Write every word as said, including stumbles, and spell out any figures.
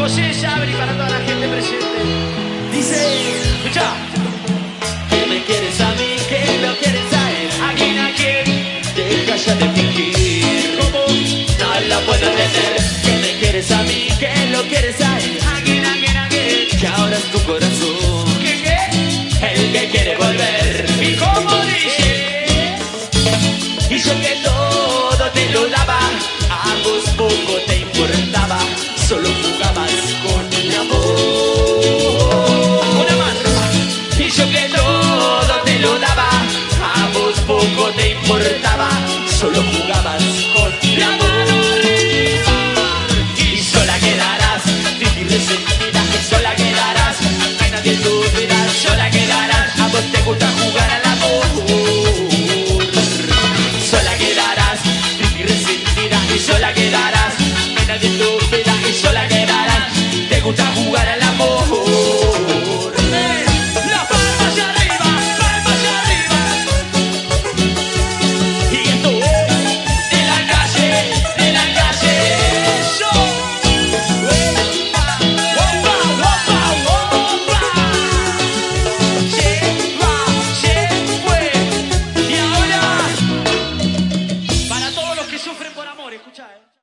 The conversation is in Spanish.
José Sabri para toda la gente presente. Dice, Escucha. que me quieres a mí, que lo quieres a él. ¿A quién, a quién? Deja ya de fingir, ¿Cómo? no la puedo tener. Que me quieres a mí, que lo quieres a él. ¿A quién, a quién, a quién? Que ahora es tu corazón ¿Qué, qué? el que quiere volver. ¿Y cómo dice? Y yo que todo te lo daba, a vos poco te importaba, solo jugabas con mi amor. Una más. Y yo que todo te lo daba, a vos poco te importaba, solo jugabas